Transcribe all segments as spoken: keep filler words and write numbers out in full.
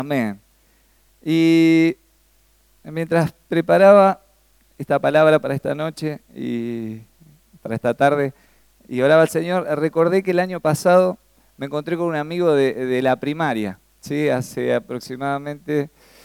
Amén. Y mientras preparaba esta palabra para esta noche y para esta tarde y oraba al Señor, recordé que el año pasado me encontré con un amigo de, de la primaria, ¿sí? Hace aproximadamente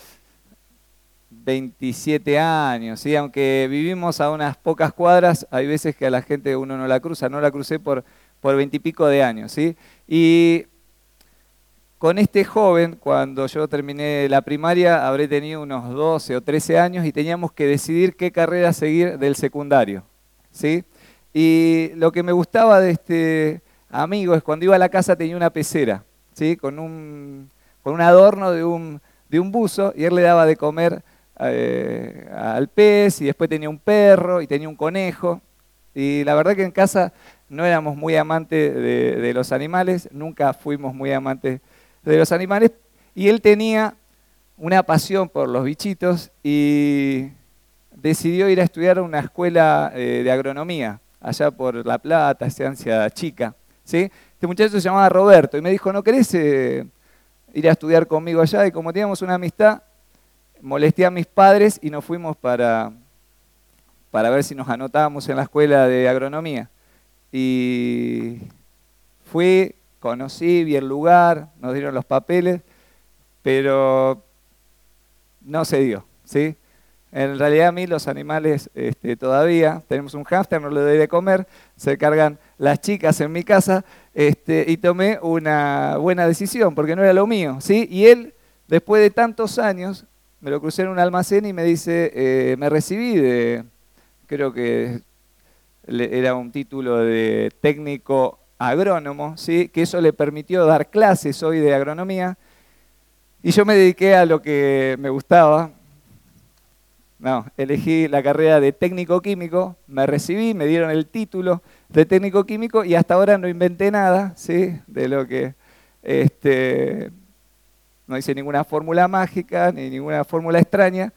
veintisiete años, ¿sí? Aunque vivimos a unas pocas cuadras, hay veces que a la gente uno no la cruza, no la crucé por por veintipico de años, ¿sí? Y con este joven, cuando yo terminé la primaria, habré tenido unos doce o trece años y teníamos que decidir qué carrera seguir del secundario, ¿sí? Y lo que me gustaba de este amigo es cuando iba a la casa tenía una pecera, ¿sí? Con un, con un adorno de un, de un buzo, y él le daba de comer eh, al pez, y después tenía un perro y tenía un conejo. Y la verdad que en casa no éramos muy amantes de, de los animales, nunca fuimos muy amantes de los animales, y él tenía una pasión por los bichitos y decidió ir a estudiar a una escuela eh, de agronomía, allá por La Plata, Estancia Chica, ¿sí? Este muchacho se llamaba Roberto y me dijo, ¿no querés eh, ir a estudiar conmigo allá? Y como teníamos una amistad, molesté a mis padres y nos fuimos para, para ver si nos anotábamos en la escuela de agronomía. Y fui, conocí, vi el lugar, nos dieron los papeles, pero no se dio, ¿sí? En realidad a mí los animales este, todavía, tenemos un hámster, no le doy de comer, se cargan las chicas en mi casa, este, y tomé una buena decisión, porque no era lo mío, ¿sí? Y él, después de tantos años, me lo crucé en un almacén y me dice, eh, me recibí de, creo que era un título de técnico agrónomo, ¿sí? Que eso le permitió dar clases hoy de agronomía, y yo me dediqué a lo que me gustaba. No, elegí la carrera de técnico químico, me recibí, me dieron el título de técnico químico y hasta ahora no inventé nada, ¿sí? De lo que, este, no hice ninguna fórmula mágica ni ninguna fórmula extraña,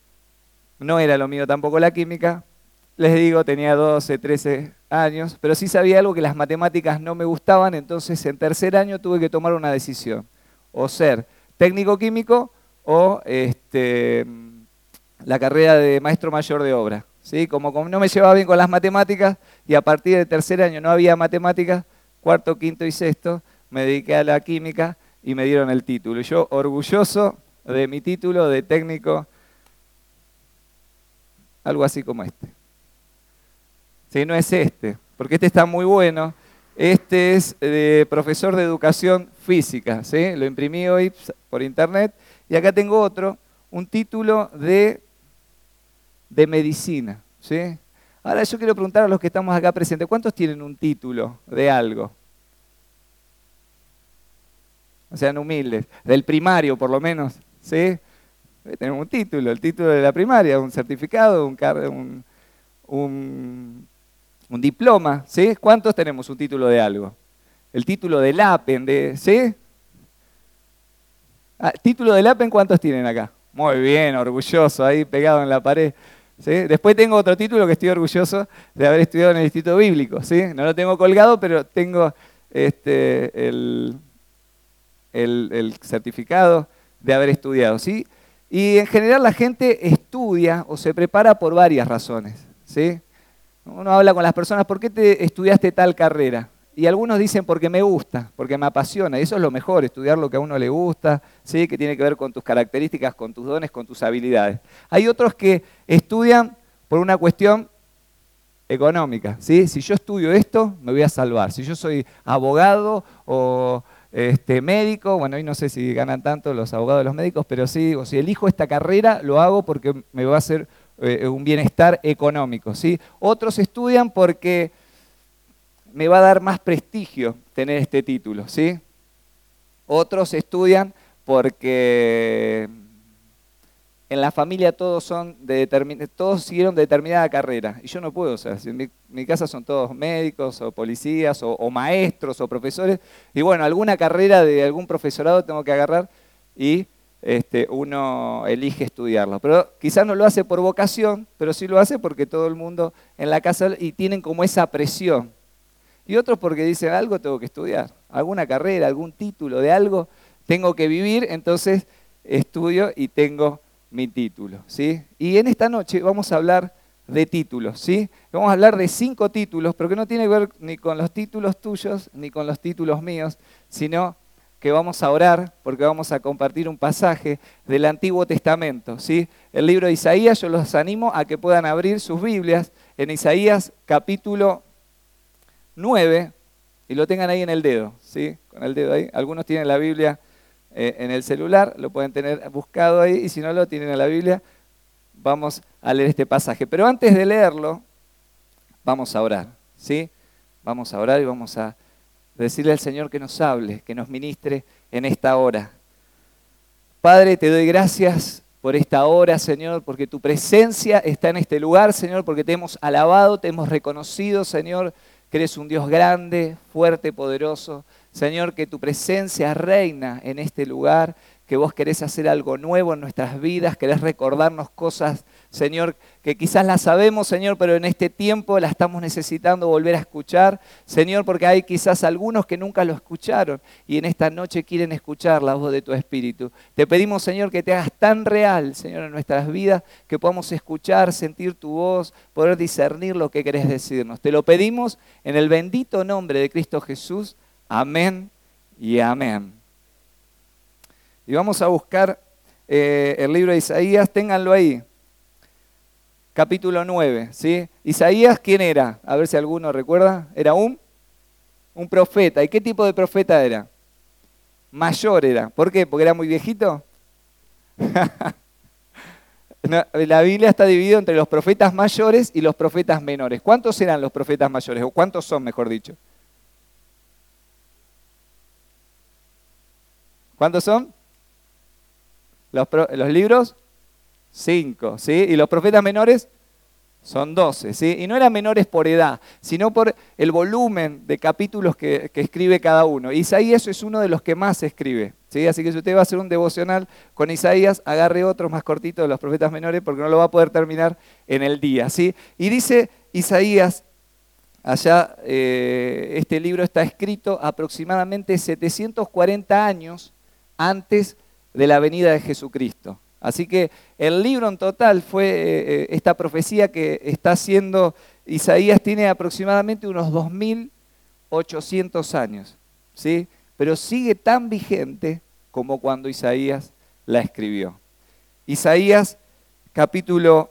no era lo mío tampoco la química. Les digo, tenía doce, trece años, pero sí sabía algo, que las matemáticas no me gustaban, entonces en tercer año tuve que tomar una decisión, o ser técnico químico o este, la carrera de maestro mayor de obra, ¿sí? Como, como no me llevaba bien con las matemáticas y a partir del tercer año no había matemáticas, cuarto, quinto y sexto me dediqué a la química y me dieron el título. Y yo orgulloso de mi título de técnico, algo así como este. Sí, no es este, porque este está muy bueno. Este es de profesor de educación física, ¿sí? Lo imprimí hoy por internet. Y acá tengo otro, un título de, de medicina, ¿sí? Ahora yo quiero preguntar a los que estamos acá presentes, ¿cuántos tienen un título de algo? O sean humildes, del primario por lo menos, ¿sí? Tenemos un título, el título de la primaria, un certificado, un... un, un Un diploma, ¿sí? ¿Cuántos tenemos un título de algo? El título del APEN, de, ¿sí? Ah, ¿título del APEN cuántos tienen acá? Muy bien, orgulloso, ahí pegado en la pared, ¿sí? Después tengo otro título que estoy orgulloso de haber estudiado en el Instituto Bíblico, ¿sí? No lo tengo colgado, pero tengo este, el, el, el certificado de haber estudiado, ¿sí? Y en general la gente estudia o se prepara por varias razones, ¿sí? Uno habla con las personas, ¿por qué te estudiaste tal carrera? Y algunos dicen porque me gusta, porque me apasiona. Y eso es lo mejor, estudiar lo que a uno le gusta, ¿sí? Que tiene que ver con tus características, con tus dones, con tus habilidades. Hay otros que estudian por una cuestión económica, ¿sí? Si yo estudio esto, me voy a salvar. Si yo soy abogado o este, médico, bueno, hoy no sé si ganan tanto los abogados de los médicos, pero sí, o si elijo esta carrera, lo hago porque me va a hacer Eh, un bienestar económico, ¿sí? Otros estudian porque me va a dar más prestigio tener este título, ¿sí? Otros estudian porque en la familia todos son de todos siguieron determinada carrera y yo no puedo, o sea, en mi, mi casa son todos médicos o policías o, o maestros o profesores, y bueno, alguna carrera de algún profesorado tengo que agarrar y Este, uno elige estudiarlo. Pero quizás no lo hace por vocación, pero sí lo hace porque todo el mundo en la casa y tienen como esa presión. Y otros porque dicen, algo tengo que estudiar, alguna carrera, algún título de algo tengo que vivir, entonces estudio y tengo mi título, ¿sí? Y en esta noche vamos a hablar de títulos, ¿sí? Vamos a hablar de cinco títulos, pero que no tiene que ver ni con los títulos tuyos ni con los títulos míos, sino que vamos a orar porque vamos a compartir un pasaje del Antiguo Testamento, ¿sí? El libro de Isaías, yo los animo a que puedan abrir sus Biblias en Isaías capítulo nueve y lo tengan ahí en el dedo, ¿sí? Con el dedo ahí. Algunos tienen la Biblia eh, en el celular, lo pueden tener buscado ahí, y si no lo tienen en la Biblia, vamos a leer este pasaje. Pero antes de leerlo, vamos a orar, ¿sí? Vamos a orar y vamos a decirle al Señor que nos hable, que nos ministre en esta hora. Padre, te doy gracias por esta hora, Señor, porque tu presencia está en este lugar, Señor, porque te hemos alabado, te hemos reconocido, Señor, que eres un Dios grande, fuerte, poderoso. Señor, que tu presencia reina en este lugar, que vos querés hacer algo nuevo en nuestras vidas, querés recordarnos cosas, Señor, que quizás las sabemos, Señor, pero en este tiempo las estamos necesitando volver a escuchar, Señor, porque hay quizás algunos que nunca lo escucharon y en esta noche quieren escuchar la voz de tu Espíritu. Te pedimos, Señor, que te hagas tan real, Señor, en nuestras vidas, que podamos escuchar, sentir tu voz, poder discernir lo que querés decirnos. Te lo pedimos en el bendito nombre de Cristo Jesús. Amén y amén. Y vamos a buscar eh, el libro de Isaías, ténganlo ahí. Capítulo nueve, ¿sí? Isaías, ¿quién era? A ver si alguno recuerda. Era un, un profeta. ¿Y qué tipo de profeta era? Mayor era. ¿Por qué? ¿Porque era muy viejito? No, la Biblia está dividida entre los profetas mayores y los profetas menores. ¿Cuántos eran los profetas mayores? ¿O cuántos son, mejor dicho? ¿Cuántos son? Los, pro, los libros, cinco, ¿sí? Y los profetas menores son doce, ¿sí? Y no eran menores por edad, sino por el volumen de capítulos que, que escribe cada uno. Isaías es uno de los que más escribe, ¿sí? Así que si usted va a hacer un devocional con Isaías, agarre otro más cortito de los profetas menores porque no lo va a poder terminar en el día, ¿sí? Y dice Isaías, allá eh, este libro está escrito aproximadamente setecientos cuarenta años antes de la venida de Jesucristo. Así que el libro en total fue eh, esta profecía que está haciendo Isaías, tiene aproximadamente unos dos mil ochocientos años, ¿sí? Pero sigue tan vigente como cuando Isaías la escribió. Isaías capítulo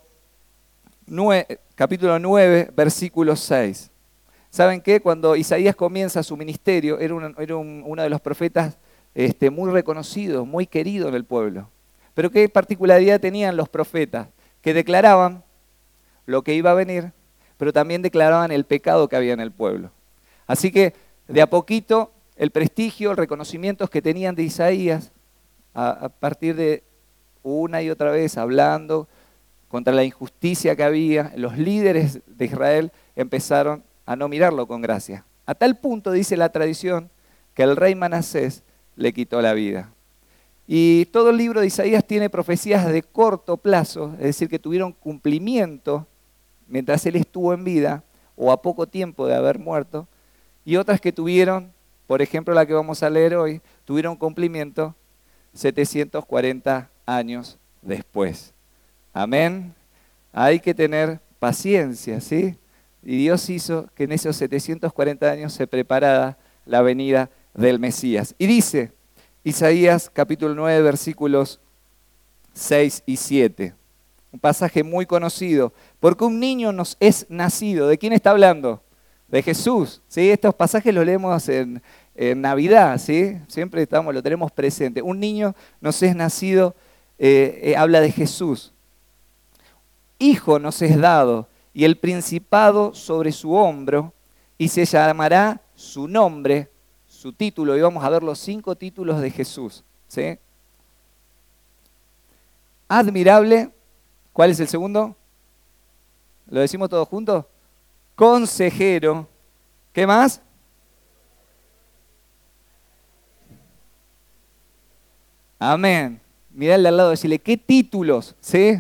nueve, capítulo nueve, versículo seis. ¿Saben qué? Cuando Isaías comienza su ministerio, era, un, era un, uno de los profetas Este, muy reconocido, muy querido en el pueblo. Pero ¿qué particularidad tenían los profetas? Que declaraban lo que iba a venir, pero también declaraban el pecado que había en el pueblo. Así que de a poquito el prestigio, el reconocimiento que tenían de Isaías, a, a partir de una y otra vez hablando contra la injusticia que había, los líderes de Israel empezaron a no mirarlo con gracia. A tal punto, dice la tradición, que el rey Manasés le quitó la vida. Y todo el libro de Isaías tiene profecías de corto plazo, es decir, que tuvieron cumplimiento mientras él estuvo en vida o a poco tiempo de haber muerto, y otras que tuvieron, por ejemplo la que vamos a leer hoy, tuvieron cumplimiento setecientos cuarenta años después. Amén. Hay que tener paciencia, ¿sí? Y Dios hizo que en esos setecientos cuarenta años se preparara la venida del Mesías. Y dice Isaías capítulo nueve, versículos seis y siete. Un pasaje muy conocido. Porque un niño nos es nacido. ¿De quién está hablando? De Jesús, ¿sí? Estos pasajes los leemos en, en Navidad, ¿sí? Siempre estamos, lo tenemos presente. Un niño nos es nacido, eh, eh, habla de Jesús. Hijo nos es dado, y el principado sobre su hombro, y se llamará su nombre, su título, y vamos a ver los cinco títulos de Jesús, ¿sí? Admirable, ¿cuál es el segundo? ¿Lo decimos todos juntos? Consejero, ¿qué más? Amén. Mirale al lado y decirle, ¿qué títulos? ¿Sí?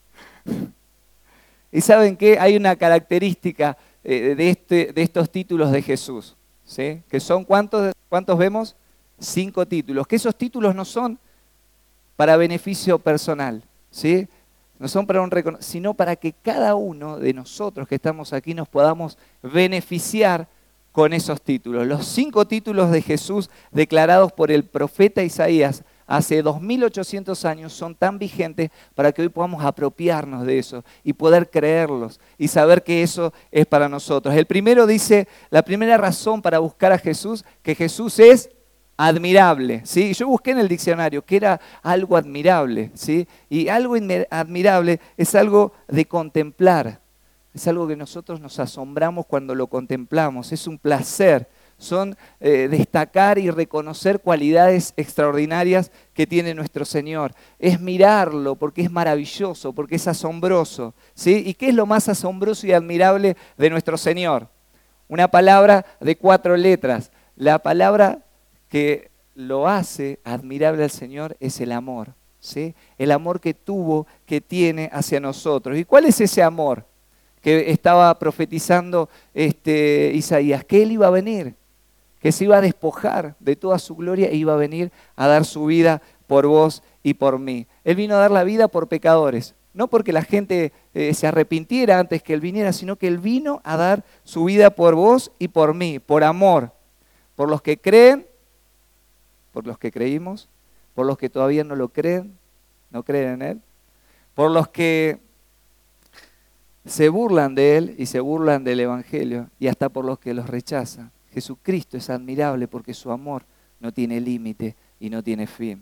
Y ¿saben qué? Hay una característica eh, de, este, de estos títulos de Jesús, ¿sí? Que son, ¿cuántos, cuántos vemos? Cinco títulos. Que esos títulos no son para beneficio personal, ¿sí? No son para un recono- sino para que cada uno de nosotros que estamos aquí nos podamos beneficiar con esos títulos. Los cinco títulos de Jesús declarados por el profeta Isaías hace dos mil ochocientos años son tan vigentes para que hoy podamos apropiarnos de eso y poder creerlos y saber que eso es para nosotros. El primero dice, la primera razón para buscar a Jesús, que Jesús es admirable, ¿sí? Yo busqué en el diccionario que era algo admirable, ¿sí? Y algo admirable es algo de contemplar, es algo que nosotros nos asombramos cuando lo contemplamos, es un placer, son eh, destacar y reconocer cualidades extraordinarias que tiene nuestro Señor, es mirarlo porque es maravilloso, porque es asombroso, ¿sí? ¿Y qué es lo más asombroso y admirable de nuestro Señor? Una palabra de cuatro letras, la palabra que lo hace admirable al Señor es el amor, ¿sí? El amor que tuvo, que tiene hacia nosotros. ¿Y cuál es ese amor que estaba profetizando este, Isaías? Que Él iba a venir, que se iba a despojar de toda su gloria e iba a venir a dar su vida por vos y por mí. Él vino a dar la vida por pecadores, no porque la gente eh, se arrepintiera antes que Él viniera, sino que Él vino a dar su vida por vos y por mí, por amor, por los que creen, por los que creímos, por los que todavía no lo creen, no creen en Él, por los que se burlan de Él y se burlan del Evangelio, y hasta por los que los rechazan. Jesucristo es admirable porque su amor no tiene límite y no tiene fin.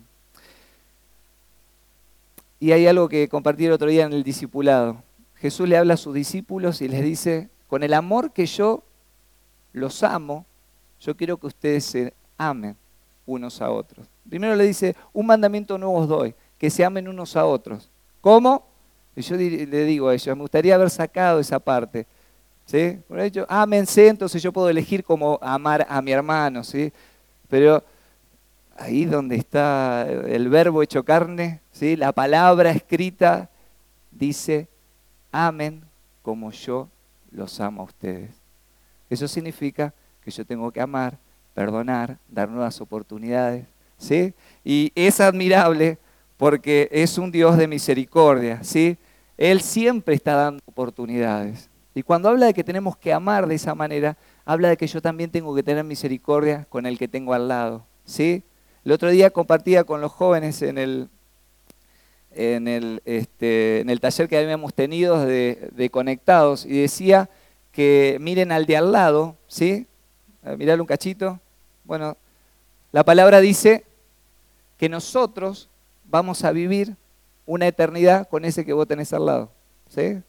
Y hay algo que compartí el otro día en el discipulado. Jesús le habla a sus discípulos y les dice, con el amor que yo los amo, yo quiero que ustedes se amen unos a otros. Primero le dice, un mandamiento nuevo os doy, que se amen unos a otros. ¿Cómo? Y yo le digo a ellos, me gustaría haber sacado esa parte, ¿sí? Por hecho, ámense, entonces yo puedo elegir cómo amar a mi hermano, ¿sí? Pero ahí donde está el verbo hecho carne, ¿sí? La palabra escrita dice, amen como yo los amo a ustedes. Eso significa que yo tengo que amar, perdonar, dar nuevas oportunidades, ¿sí? Y es admirable porque es un Dios de misericordia, ¿sí? Él siempre está dando oportunidades. Y cuando habla de que tenemos que amar de esa manera, habla de que yo también tengo que tener misericordia con el que tengo al lado, ¿sí? El otro día compartía con los jóvenes en el, en el, este, en el taller que habíamos tenido de, de Conectados y decía que miren al de al lado, ¿sí? Mirarle un cachito. Bueno, la palabra dice que nosotros vamos a vivir una eternidad con ese que vos tenés al lado, ¿sí?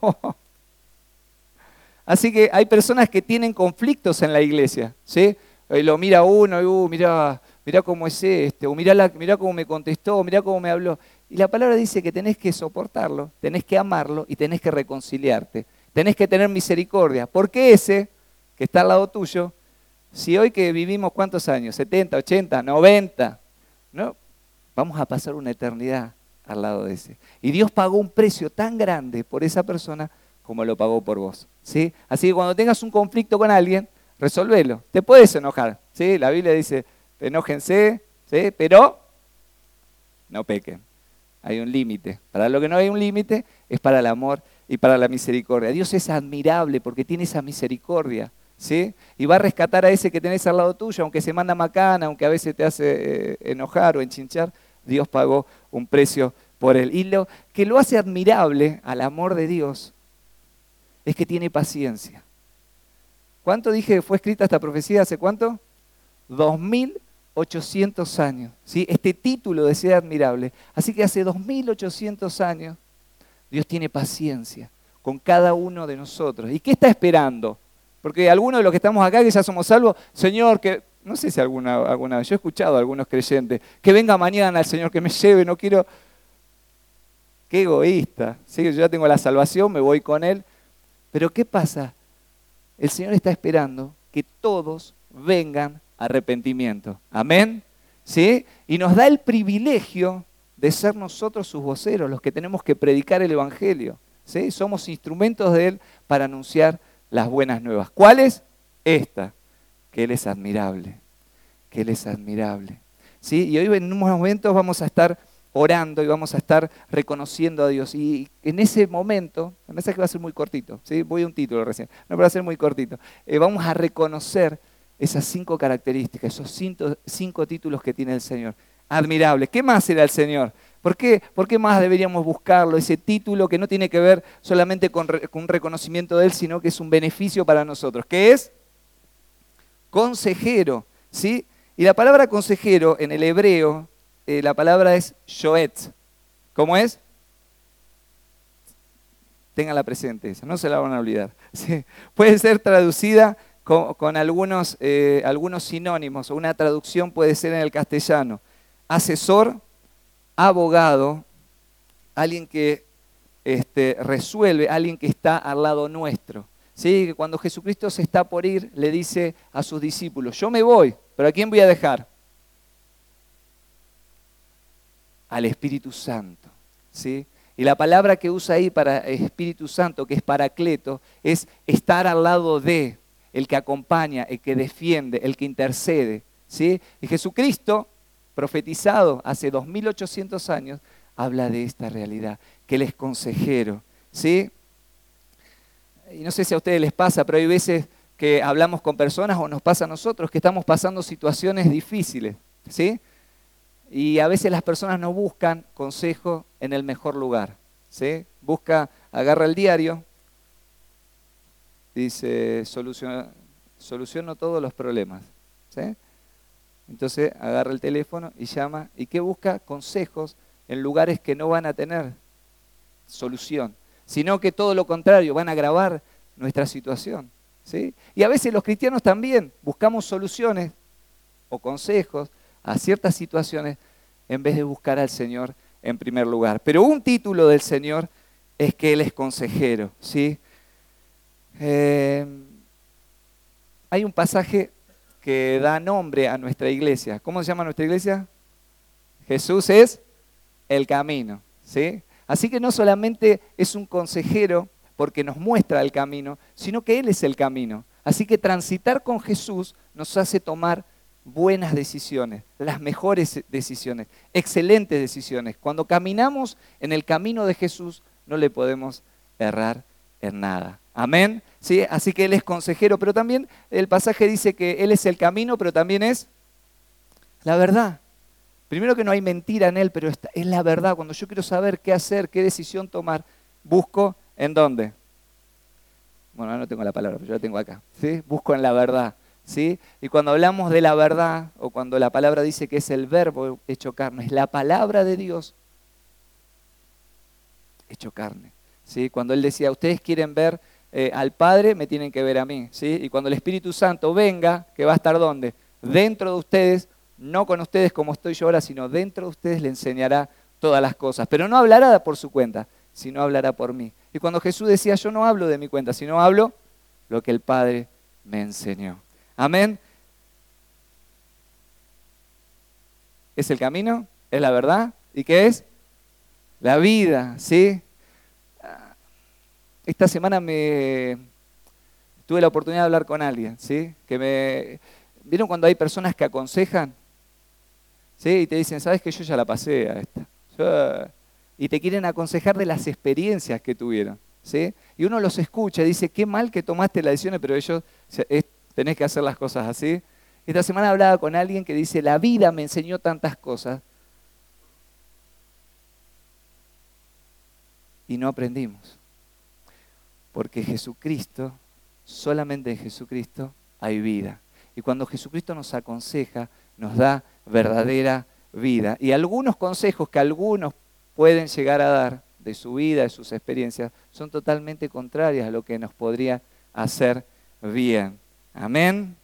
Así que hay personas que tienen conflictos en la iglesia, ¿sí? Y lo mira uno, y uh, mira, mira cómo es este, o mira, la, mira cómo me contestó, mira cómo me habló. Y la palabra dice que tenés que soportarlo, tenés que amarlo y tenés que reconciliarte. Tenés que tener misericordia, porque ese que está al lado tuyo, si hoy que vivimos cuántos años, setenta, ochenta, noventa, ¿no? Vamos a pasar una eternidad al lado de ese. Y Dios pagó un precio tan grande por esa persona como lo pagó por vos, ¿sí? Así que cuando tengas un conflicto con alguien, resolvelo. Te puedes enojar, ¿sí? La Biblia dice, enójense, ¿sí? Pero no pequen. Hay un límite. Para lo que no hay un límite es para el amor y para la misericordia. Dios es admirable porque tiene esa misericordia, ¿sí? Y va a rescatar a ese que tenés al lado tuyo, aunque se manda macana, aunque a veces te hace eh, enojar o enchinchar, Dios pagó un precio por él. Y lo que lo hace admirable al amor de Dios es que tiene paciencia. ¿Cuánto dije fue escrita esta profecía? ¿Hace cuánto? dos mil ochocientos años, ¿sí? Este título de ser admirable. Así que hace dos mil ochocientos años Dios tiene paciencia con cada uno de nosotros. ¿Y qué está esperando? Porque algunos de los que estamos acá, que ya somos salvos, Señor, que no sé si alguna, alguna vez, yo he escuchado a algunos creyentes, que venga mañana el Señor, que me lleve, no quiero... Qué egoísta, ¿sí? Yo ya tengo la salvación, me voy con Él. Pero ¿qué pasa? El Señor está esperando que todos vengan a arrepentimiento. Amén. ¿Sí? Y nos da el privilegio de ser nosotros sus voceros, los que tenemos que predicar el Evangelio, ¿sí? Somos instrumentos de Él para anunciar las buenas nuevas. ¿Cuál es? Esta, que Él es admirable, que Él es admirable, ¿sí? Y hoy en unos momentos vamos a estar orando y vamos a estar reconociendo a Dios. Y en ese momento, el mensaje va a ser muy cortito, ¿sí? Voy a un título recién, no va a ser muy cortito. Eh, vamos a reconocer esas cinco características, esos cinco, cinco títulos que tiene el Señor. Admirable. ¿Qué más era el Señor? ¿Por qué, ¿Por qué más deberíamos buscarlo? Ese título que no tiene que ver solamente con, re, con un reconocimiento de Él, sino que es un beneficio para nosotros. ¿Qué es? Consejero, ¿sí? Y la palabra consejero en el hebreo, eh, la palabra es yoetz. ¿Cómo es? Ténganla presente esa, no se la van a olvidar. ¿Sí? Puede ser traducida con, con algunos, eh, algunos sinónimos, o una traducción puede ser en el castellano. Asesor, abogado, alguien que este, resuelve, alguien que está al lado nuestro. ¿Sí? Que cuando Jesucristo se está por ir, le dice a sus discípulos, yo me voy, pero ¿a quién voy a dejar? Al Espíritu Santo. ¿Sí? Y la palabra que usa ahí para Espíritu Santo, que es paracleto, es estar al lado de, el que acompaña, el que defiende, el que intercede. ¿Sí? Y Jesucristo, profetizado hace dos mil ochocientos años, habla de esta realidad, que Él es consejero. ¿Sí? Y no sé si a ustedes les pasa, pero hay veces que hablamos con personas o nos pasa a nosotros que estamos pasando situaciones difíciles. ¿Sí? Y a veces las personas no buscan consejo en el mejor lugar. ¿Sí? Busca, agarra el diario, dice, soluciona, soluciono todos los problemas. ¿Sí? Entonces agarra el teléfono y llama. ¿Y qué busca? Consejos en lugares que no van a tener solución, sino que todo lo contrario, van a agravar nuestra situación. ¿Sí? Y a veces los cristianos también buscamos soluciones o consejos a ciertas situaciones en vez de buscar al Señor en primer lugar. Pero un título del Señor es que Él es consejero. ¿Sí? Eh, hay un pasaje que da nombre a nuestra iglesia. ¿Cómo se llama nuestra iglesia? Jesús es el camino. ¿Sí? Así que no solamente es un consejero porque nos muestra el camino, sino que Él es el camino. Así que transitar con Jesús nos hace tomar buenas decisiones, las mejores decisiones, excelentes decisiones. Cuando caminamos en el camino de Jesús, no le podemos errar en nada. Amén. ¿Sí? Así que Él es consejero, pero también el pasaje dice que Él es el camino, pero también es la verdad. Primero que no hay mentira en Él, pero es la verdad. Cuando yo quiero saber qué hacer, qué decisión tomar, busco ¿en dónde? Bueno, no tengo la palabra, pero yo la tengo acá. ¿Sí? Busco en la verdad. ¿Sí? Y cuando hablamos de la verdad, o cuando la palabra dice que es el verbo hecho carne, es la palabra de Dios hecho carne. ¿Sí? Cuando Él decía, ustedes quieren ver eh, al Padre, me tienen que ver a mí. ¿Sí? Y cuando el Espíritu Santo venga, que va a estar ¿dónde? Dentro de ustedes, no con ustedes como estoy yo ahora, sino dentro de ustedes le enseñará todas las cosas. Pero no hablará por su cuenta, sino hablará por mí. Y cuando Jesús decía, yo no hablo de mi cuenta, sino hablo lo que el Padre me enseñó. Amén. ¿Es el camino? ¿Es la verdad? ¿Y qué es? La vida, ¿sí? Esta semana me tuve la oportunidad de hablar con alguien, ¿sí? Que me ¿vieron cuando hay personas que aconsejan? ¿Sí? Y te dicen, ¿sabes que yo ya la pasé a esta? Yo... Y te quieren aconsejar de las experiencias que tuvieron, ¿sí? Y uno los escucha y dice, qué mal que tomaste la decisión, pero ellos... tenés que hacer las cosas así. Esta semana hablaba con alguien que dice, la vida me enseñó tantas cosas y no aprendimos. Porque Jesucristo, solamente en Jesucristo hay vida. Y cuando Jesucristo nos aconseja, nos da verdadera vida. Y algunos consejos que algunos pueden llegar a dar de su vida, de sus experiencias, son totalmente contrarias a lo que nos podría hacer bien. Amén.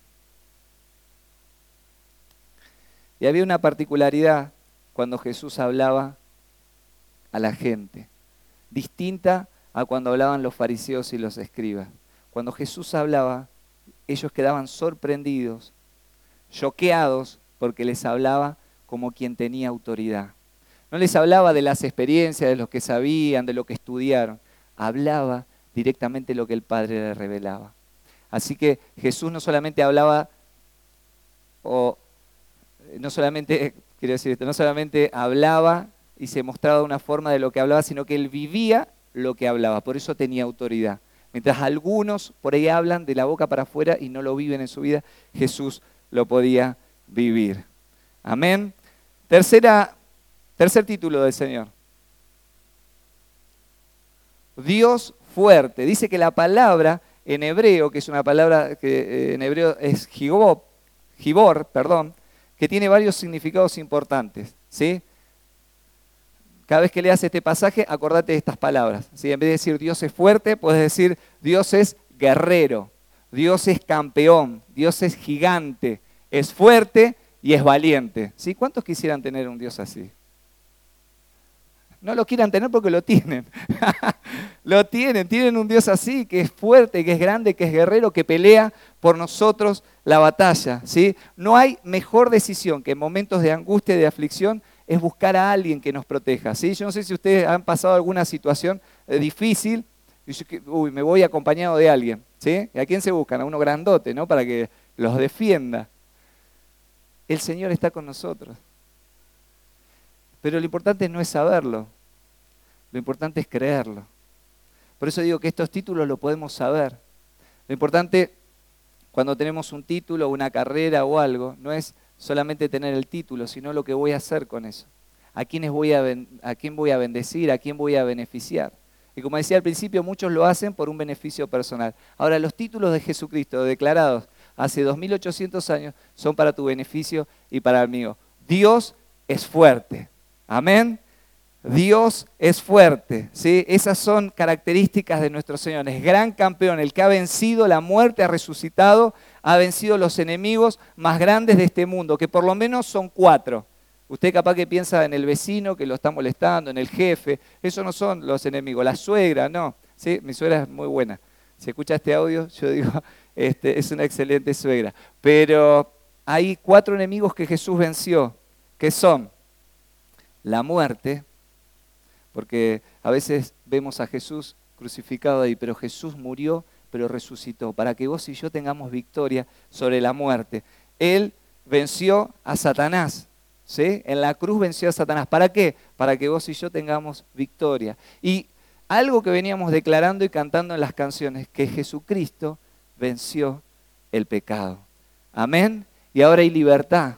Y había una particularidad cuando Jesús hablaba a la gente, distinta a cuando hablaban los fariseos y los escribas. Cuando Jesús hablaba, ellos quedaban sorprendidos, choqueados, porque les hablaba como quien tenía autoridad. No les hablaba de las experiencias, de lo que sabían, de lo que estudiaron. Hablaba directamente lo que el Padre les revelaba. Así que Jesús no solamente hablaba, o no solamente, quiero decir esto, no solamente hablaba y se mostraba de una forma de lo que hablaba, sino que él vivía lo que hablaba, por eso tenía autoridad. Mientras algunos por ahí hablan de la boca para afuera y no lo viven en su vida, Jesús lo podía vivir. Amén. Tercera, tercer título del Señor. Dios fuerte. Dice que la palabra en hebreo, que es una palabra que en hebreo es Gibor, Gibor, perdón, que tiene varios significados importantes, ¿sí? Cada vez que leas este pasaje, acordate de estas palabras, ¿sí? En vez de decir Dios es fuerte, puedes decir Dios es guerrero, Dios es campeón, Dios es gigante, es fuerte y es valiente, ¿sí? ¿Cuántos quisieran tener un Dios así? No lo quieran tener porque lo tienen. Lo tienen, tienen un Dios así, que es fuerte, que es grande, que es guerrero, que pelea por nosotros la batalla, ¿sí? No hay mejor decisión que en momentos de angustia y de aflicción es buscar a alguien que nos proteja, ¿sí? Yo no sé si ustedes han pasado alguna situación eh, difícil, y yo, uy, me voy acompañado de alguien, ¿sí? ¿Y a quién se buscan? A uno grandote, ¿no? Para que los defienda. El Señor está con nosotros. Pero lo importante no es saberlo, lo importante es creerlo. Por eso digo que estos títulos lo podemos saber. Lo importante cuando tenemos un título, una carrera o algo, no es solamente tener el título, sino lo que voy a hacer con eso. A quiénes voy a, a quién voy a bendecir, a quién voy a beneficiar. Y como decía al principio, muchos lo hacen por un beneficio personal. Ahora, los títulos de Jesucristo declarados hace dos mil ochocientos años son para tu beneficio y para el mío. Dios es fuerte. Amén. Dios es fuerte, ¿sí? Esas son características de nuestro Señor. Es gran campeón, el que ha vencido la muerte, ha resucitado, ha vencido los enemigos más grandes de este mundo, que por lo menos son cuatro. Usted capaz que piensa en el vecino que lo está molestando, en el jefe. Esos no son los enemigos. La suegra, no. ¿Sí? Mi suegra es muy buena. Si escucha este audio, yo digo, este, es una excelente suegra. Pero hay cuatro enemigos que Jesús venció, que son la muerte, porque a veces vemos a Jesús crucificado ahí, pero Jesús murió, pero resucitó, para que vos y yo tengamos victoria sobre la muerte. Él venció a Satanás, ¿sí? En la cruz venció a Satanás. ¿Para qué? Para que vos y yo tengamos victoria. Y algo que veníamos declarando y cantando en las canciones, que Jesucristo venció el pecado. Amén. Y ahora hay libertad.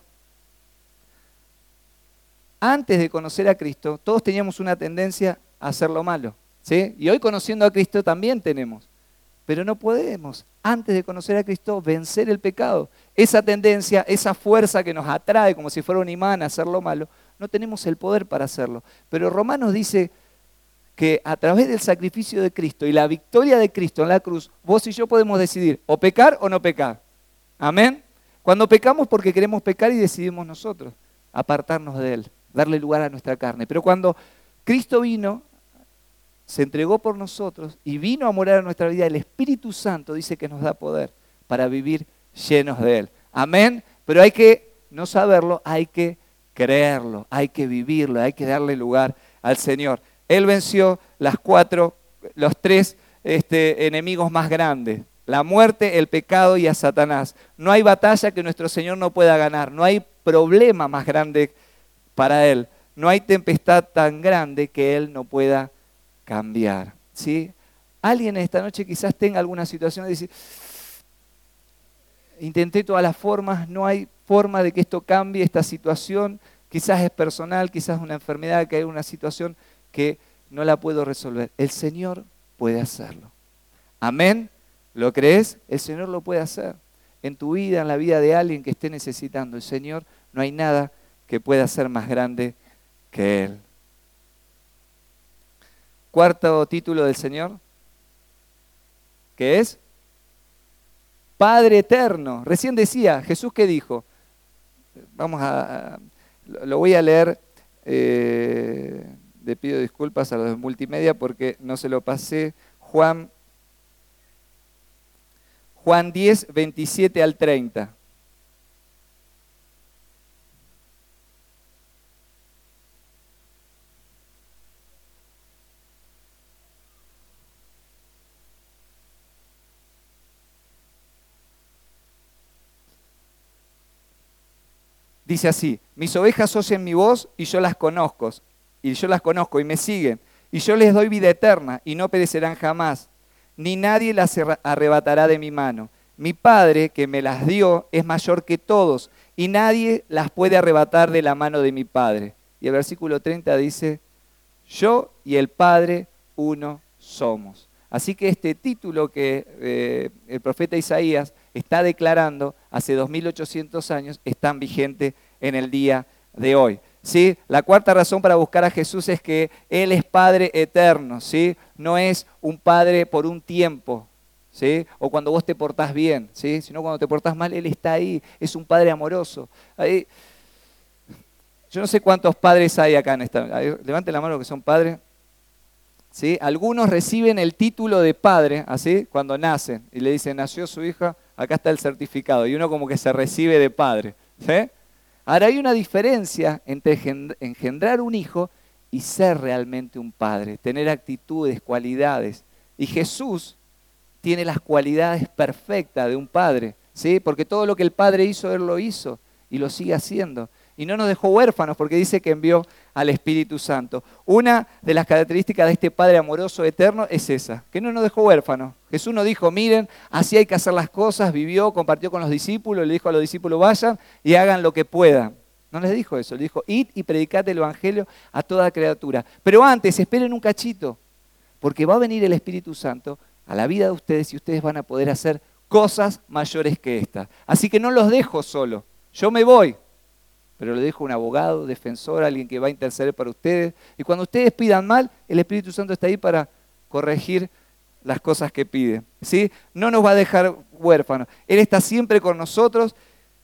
Antes de conocer a Cristo, todos teníamos una tendencia a hacer lo malo, ¿sí? Y hoy conociendo a Cristo también tenemos. Pero no podemos, antes de conocer a Cristo, vencer el pecado. Esa tendencia, esa fuerza que nos atrae como si fuera un imán a hacer lo malo, no tenemos el poder para hacerlo. Pero Romanos dice que a través del sacrificio de Cristo y la victoria de Cristo en la cruz, vos y yo podemos decidir o pecar o no pecar. Amén. Cuando pecamos porque queremos pecar y decidimos nosotros apartarnos de Él, darle lugar a nuestra carne. Pero cuando Cristo vino, se entregó por nosotros y vino a morar en nuestra vida, el Espíritu Santo dice que nos da poder para vivir llenos de Él. Amén. Pero hay que no saberlo, hay que creerlo, hay que vivirlo, hay que darle lugar al Señor. Él venció las cuatro, los tres este, enemigos más grandes. La muerte, el pecado y a Satanás. No hay batalla que nuestro Señor no pueda ganar. No hay problema más grande para Él. No hay tempestad tan grande que Él no pueda cambiar. ¿Sí? Alguien esta noche quizás tenga alguna situación de decir, intenté todas las formas, no hay forma de que esto cambie, esta situación. Quizás es personal, quizás es una enfermedad, que hay una situación que no la puedo resolver. El Señor puede hacerlo. Amén. ¿Lo crees? El Señor lo puede hacer. En tu vida, en la vida de alguien que esté necesitando. El Señor, no hay nada que pueda ser más grande que Él. Cuarto título del Señor, ¿qué es? Padre eterno. Recién decía, Jesús, ¿qué dijo? Vamos a, a lo voy a leer, eh, le pido disculpas a los de multimedia porque no se lo pasé. Juan Juan diez, veintisiete al treinta. Dice así, mis ovejas oyen mi voz y yo las conozco, y yo las conozco y me siguen, y yo les doy vida eterna y no perecerán jamás, ni nadie las arrebatará de mi mano. Mi Padre que me las dio es mayor que todos y nadie las puede arrebatar de la mano de mi Padre. Y el versículo treinta dice, yo y el Padre uno somos. Así que este título que eh, el profeta Isaías está declarando hace dos mil ochocientos años es tan vigente en el día de hoy. ¿Sí? La cuarta razón para buscar a Jesús es que Él es Padre eterno, ¿sí? No es un Padre por un tiempo, ¿sí? O cuando vos te portás bien, ¿sí? Sino cuando te portás mal, Él está ahí, es un Padre amoroso. Ahí, yo no sé cuántos padres hay acá en esta... Levanten la mano que son padres. ¿Sí? Algunos reciben el título de padre, así, cuando nacen, y le dicen, nació su hija, acá está el certificado, y uno como que se recibe de padre, ¿sí? Ahora hay una diferencia entre engendrar un hijo y ser realmente un padre, tener actitudes, cualidades. Y Jesús tiene las cualidades perfectas de un padre, ¿sí? Porque todo lo que el Padre hizo, Él lo hizo y lo sigue haciendo. Y no nos dejó huérfanos porque dice que envió al Espíritu Santo. Una de las características de este Padre amoroso eterno es esa, que no nos dejó huérfanos. Jesús nos dijo, miren, así hay que hacer las cosas, vivió, compartió con los discípulos, le dijo a los discípulos, vayan y hagan lo que puedan. No les dijo eso, le dijo, id y predicad el Evangelio a toda criatura. Pero antes, esperen un cachito, porque va a venir el Espíritu Santo a la vida de ustedes y ustedes van a poder hacer cosas mayores que estas. Así que no los dejo solo, yo me voy. Pero le dejo un abogado, defensor, alguien que va a interceder para ustedes. Y cuando ustedes pidan mal, el Espíritu Santo está ahí para corregir las cosas que piden, ¿sí? No nos va a dejar huérfanos. Él está siempre con nosotros.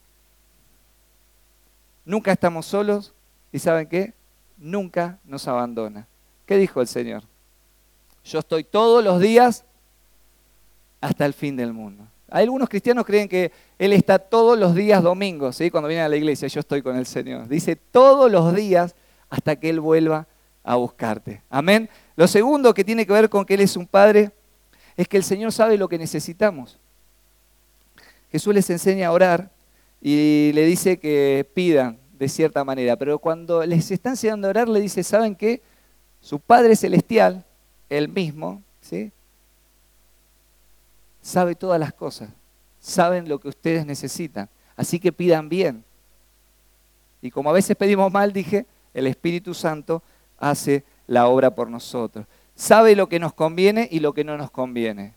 Nunca estamos solos. ¿Y saben qué? Nunca nos abandona. ¿Qué dijo el Señor? Yo estoy todos los días hasta el fin del mundo. Hay algunos cristianos creen que Él está todos los días domingos, ¿sí? Cuando vienen a la iglesia, yo estoy con el Señor. Dice todos los días hasta que Él vuelva a buscarte. Amén. Lo segundo que tiene que ver con que Él es un Padre es que el Señor sabe lo que necesitamos. Jesús les enseña a orar y le dice que pidan de cierta manera, pero cuando les está enseñando a orar le dice, ¿saben qué? Su Padre Celestial, Él mismo, ¿sí? Sabe todas las cosas, saben lo que ustedes necesitan, así que pidan bien. Y como a veces pedimos mal, dije, el Espíritu Santo hace la obra por nosotros. Sabe lo que nos conviene y lo que no nos conviene.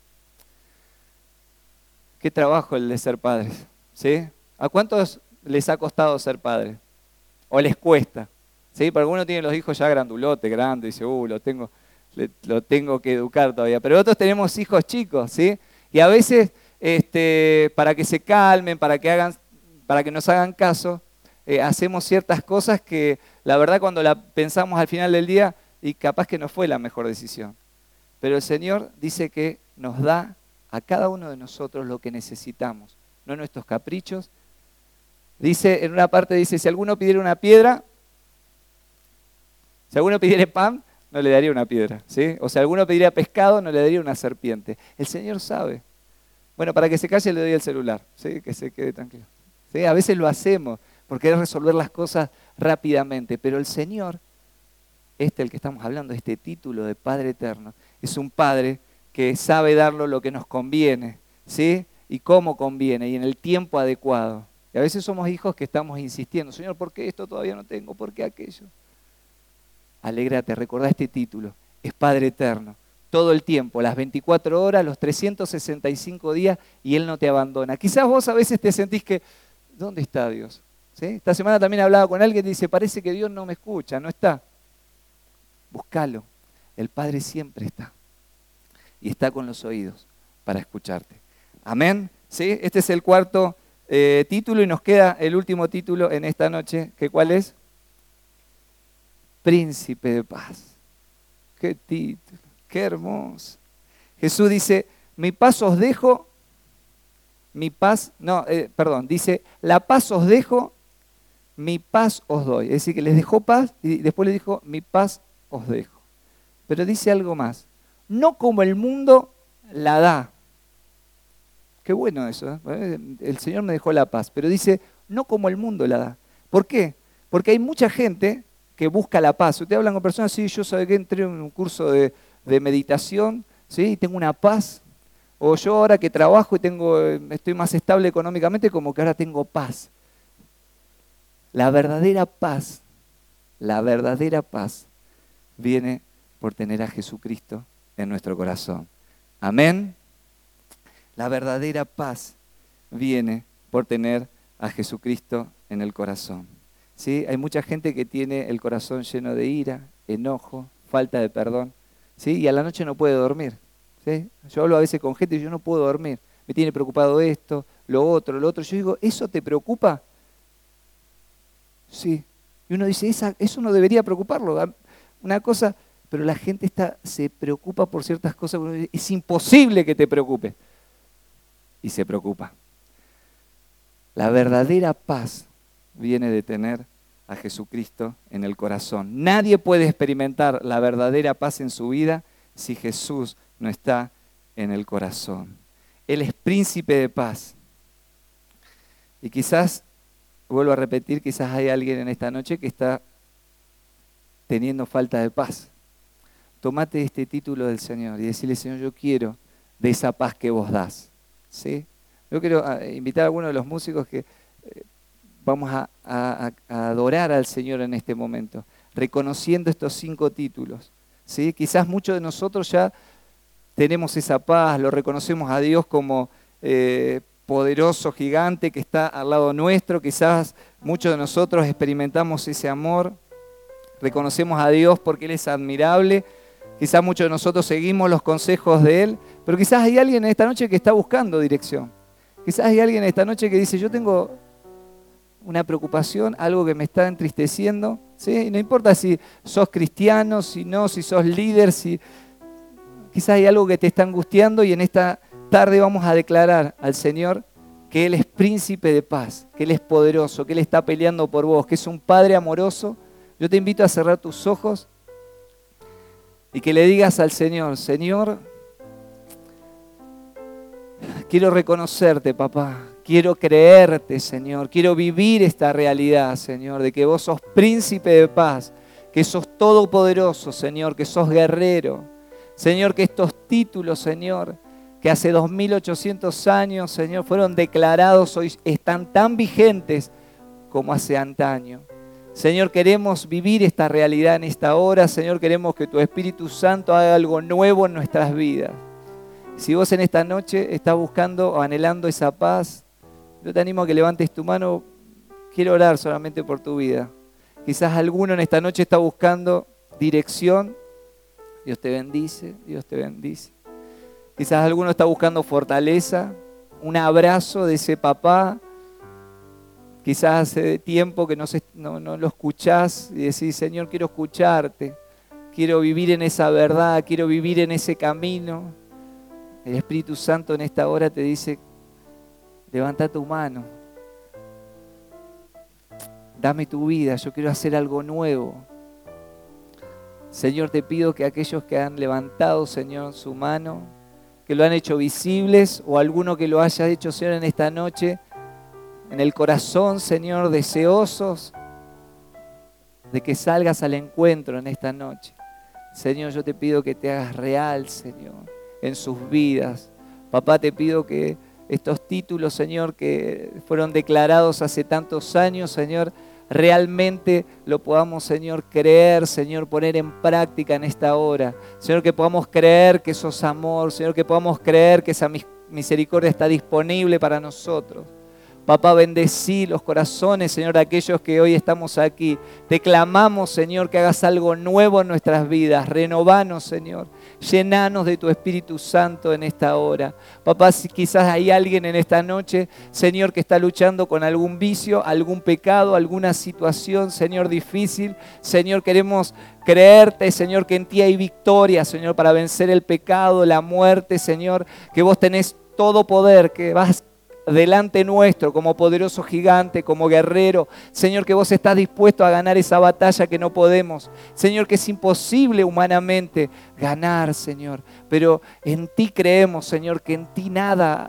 Qué trabajo el de ser padres, ¿sí? ¿A cuántos les ha costado ser padres? ¿O les cuesta? ¿Sí? Porque algunos tienen los hijos ya grandulote, grande, y dice, uh, lo tengo... lo tengo que educar todavía, pero otros tenemos hijos chicos, ¿sí? Y a veces, este, para que se calmen, para que, hagan, para que nos hagan caso, eh, hacemos ciertas cosas que la verdad cuando la pensamos al final del día, y capaz que no fue la mejor decisión. Pero el Señor dice que nos da a cada uno de nosotros lo que necesitamos, no nuestros caprichos. Dice, en una parte dice, si alguno pidiera una piedra, si alguno pidiera pan, no le daría una piedra, ¿sí? O si alguno pediría pescado, no le daría una serpiente. El Señor sabe. Bueno, para que se calle le doy el celular, ¿sí? Que se quede tranquilo. ¿Sí? A veces lo hacemos por querer resolver las cosas rápidamente, pero el Señor, este el que estamos hablando, este título de Padre Eterno, es un Padre que sabe darlo lo que nos conviene, ¿sí? Y cómo conviene, y en el tiempo adecuado. Y a veces somos hijos que estamos insistiendo, Señor, ¿por qué esto todavía no tengo? ¿Por qué aquello? Alégrate, recordá este título, es Padre Eterno, todo el tiempo, las veinticuatro horas, los trescientos sesenta y cinco días, y Él no te abandona. Quizás vos a veces te sentís que, ¿dónde está Dios? ¿Sí? Esta semana también hablaba con alguien que dice, parece que Dios no me escucha, no está. Búscalo, el Padre siempre está, y está con los oídos para escucharte. Amén. ¿Sí? Este es el cuarto eh, título, y nos queda el último título en esta noche, que ¿cuál es? Príncipe de paz. Qué título, qué hermoso. Jesús dice, mi paz os dejo, mi paz, no, eh, perdón, dice, la paz os dejo, mi paz os doy. Es decir, que les dejó paz y después le dijo, mi paz os dejo. Pero dice algo más, no como el mundo la da. Qué bueno eso, ¿eh? El Señor me dejó la paz, pero dice, no como el mundo la da. ¿Por qué? Porque hay mucha gente que busca la paz. Ustedes hablan con personas, sí, yo sabe que entré en un curso de, de meditación, ¿sí? Y tengo una paz. O yo ahora que trabajo y tengo, estoy más estable económicamente, como que ahora tengo paz. La verdadera paz, la verdadera paz viene por tener a Jesucristo en nuestro corazón. Amén. La verdadera paz viene por tener a Jesucristo en el corazón. ¿Sí? Hay mucha gente que tiene el corazón lleno de ira, enojo, falta de perdón, ¿sí? Y a la noche no puede dormir. ¿Sí? Yo hablo a veces con gente y yo no puedo dormir. Me tiene preocupado esto, lo otro, lo otro. Yo digo, ¿eso te preocupa? Sí. Y uno dice, Esa, eso no debería preocuparlo. Una cosa, pero la gente está, se preocupa por ciertas cosas. Es imposible que te preocupe. Y se preocupa. La verdadera paz viene de tener a Jesucristo en el corazón. Nadie puede experimentar la verdadera paz en su vida si Jesús no está en el corazón. Él es príncipe de paz. Y quizás, vuelvo a repetir, quizás hay alguien en esta noche que está teniendo falta de paz. Tomate este título del Señor y decirle, Señor, yo quiero de esa paz que vos das. ¿Sí? Yo quiero invitar a algunos de los músicos que eh, vamos a, a, a adorar al Señor en este momento, reconociendo estos cinco títulos. ¿Sí? Quizás muchos de nosotros ya tenemos esa paz, lo reconocemos a Dios como eh, poderoso gigante que está al lado nuestro. Quizás muchos de nosotros experimentamos ese amor, reconocemos a Dios porque Él es admirable. Quizás muchos de nosotros seguimos los consejos de Él, pero quizás hay alguien en esta noche que está buscando dirección. Quizás hay alguien en esta noche que dice, yo tengo una preocupación, algo que me está entristeciendo, ¿sí? No importa si sos cristiano, si no, si sos líder, si quizás hay algo que te está angustiando, y en esta tarde vamos a declarar al Señor que Él es príncipe de paz, que Él es poderoso, que Él está peleando por vos, que es un Padre amoroso. Yo te invito a cerrar tus ojos y que le digas al Señor, Señor, quiero reconocerte, papá. Quiero creerte, Señor. Quiero vivir esta realidad, Señor, de que vos sos príncipe de paz, que sos todopoderoso, Señor, que sos guerrero. Señor, que estos títulos, Señor, que hace dos mil ochocientos años, Señor, fueron declarados, hoy están tan vigentes como hace antaño. Señor, queremos vivir esta realidad en esta hora. Señor, queremos que tu Espíritu Santo haga algo nuevo en nuestras vidas. Si vos en esta noche estás buscando o anhelando esa paz, yo te animo a que levantes tu mano. Quiero orar solamente por tu vida. Quizás alguno en esta noche está buscando dirección. Dios te bendice, Dios te bendice. Quizás alguno está buscando fortaleza, un abrazo de ese papá. Quizás hace tiempo que no, se, no, no lo escuchás y decís, Señor, quiero escucharte. Quiero vivir en esa verdad, quiero vivir en ese camino. El Espíritu Santo en esta hora te dice, levanta tu mano, dame tu vida, yo quiero hacer algo nuevo. Señor, te pido que aquellos que han levantado, Señor, su mano, que lo han hecho visibles, o alguno que lo haya hecho, Señor, en esta noche, en el corazón, Señor, deseosos de que salgas al encuentro en esta noche. Señor, yo te pido que te hagas real, Señor, en sus vidas. Papá, te pido que estos títulos, Señor, que fueron declarados hace tantos años, Señor, realmente lo podamos, Señor, creer, Señor, poner en práctica en esta hora. Señor, que podamos creer que sos amor, Señor, que podamos creer que esa misericordia está disponible para nosotros. Papá, bendecí los corazones, Señor, de aquellos que hoy estamos aquí. Te clamamos, Señor, que hagas algo nuevo en nuestras vidas. Renovanos, Señor. Llenanos de tu Espíritu Santo en esta hora. Papá, si quizás hay alguien en esta noche, Señor, que está luchando con algún vicio, algún pecado, alguna situación, Señor, difícil. Señor, queremos creerte, Señor, que en ti hay victoria, Señor, para vencer el pecado, la muerte, Señor, que vos tenés todo poder, que vas delante nuestro como poderoso gigante, como guerrero. Señor, que vos estás dispuesto a ganar esa batalla que no podemos. Señor, que es imposible humanamente ganar, Señor. Pero en ti creemos, Señor, que en ti nada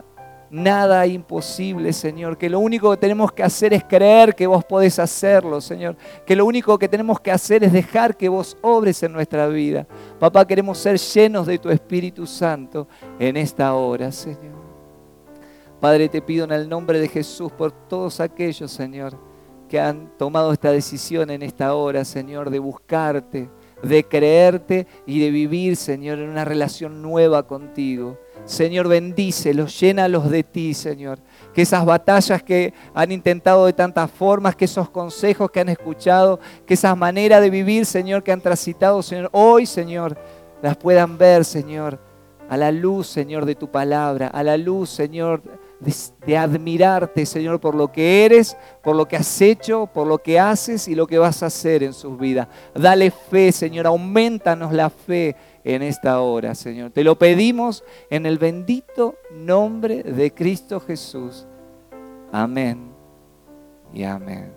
nada imposible, Señor, que lo único que tenemos que hacer es creer que vos podés hacerlo, Señor, que lo único que tenemos que hacer es dejar que vos obres en nuestra vida. Papá, queremos ser llenos de tu Espíritu Santo en esta hora, Señor. Padre, te pido en el nombre de Jesús por todos aquellos, Señor, que han tomado esta decisión en esta hora, Señor, de buscarte, de creerte y de vivir, Señor, en una relación nueva contigo. Señor, bendícelos, llénalos de ti, Señor. Que esas batallas que han intentado de tantas formas, que esos consejos que han escuchado, que esas maneras de vivir, Señor, que han transitado, Señor, hoy, Señor, las puedan ver, Señor, a la luz, Señor, de tu palabra, a la luz, Señor, de, de admirarte, Señor, por lo que eres, por lo que has hecho, por lo que haces y lo que vas a hacer en sus vidas. Dale fe, Señor, aumentanos la fe en esta hora, Señor. Te lo pedimos en el bendito nombre de Cristo Jesús. Amén y amén.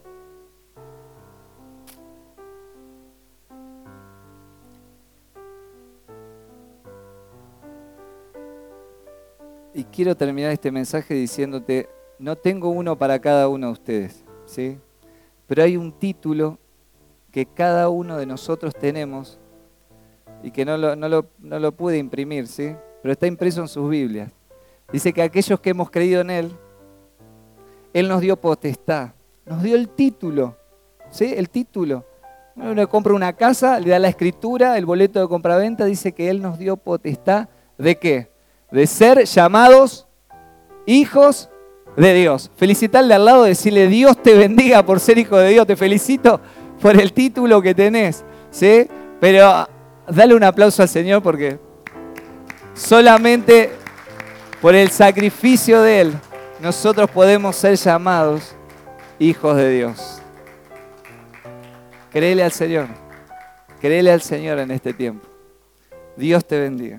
Y quiero terminar este mensaje diciéndote, no tengo uno para cada uno de ustedes, ¿sí? Pero hay un título que cada uno de nosotros tenemos y que no lo, no lo, no lo pude imprimir, ¿sí? Pero está impreso en sus Biblias. Dice que aquellos que hemos creído en Él, Él nos dio potestad, nos dio el título, ¿sí? El título. Uno compra una casa, le da la escritura, el boleto de compraventa, dice que Él nos dio potestad, ¿de qué? De ser llamados hijos de Dios. Felicitarle al lado, decirle Dios te bendiga por ser hijo de Dios. Te felicito por el título que tenés, ¿sí? Pero dale un aplauso al Señor porque solamente por el sacrificio de Él nosotros podemos ser llamados hijos de Dios. Créele al Señor. Créele al Señor en este tiempo. Dios te bendiga.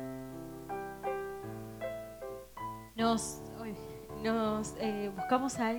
Nos, uy, nos eh, buscamos a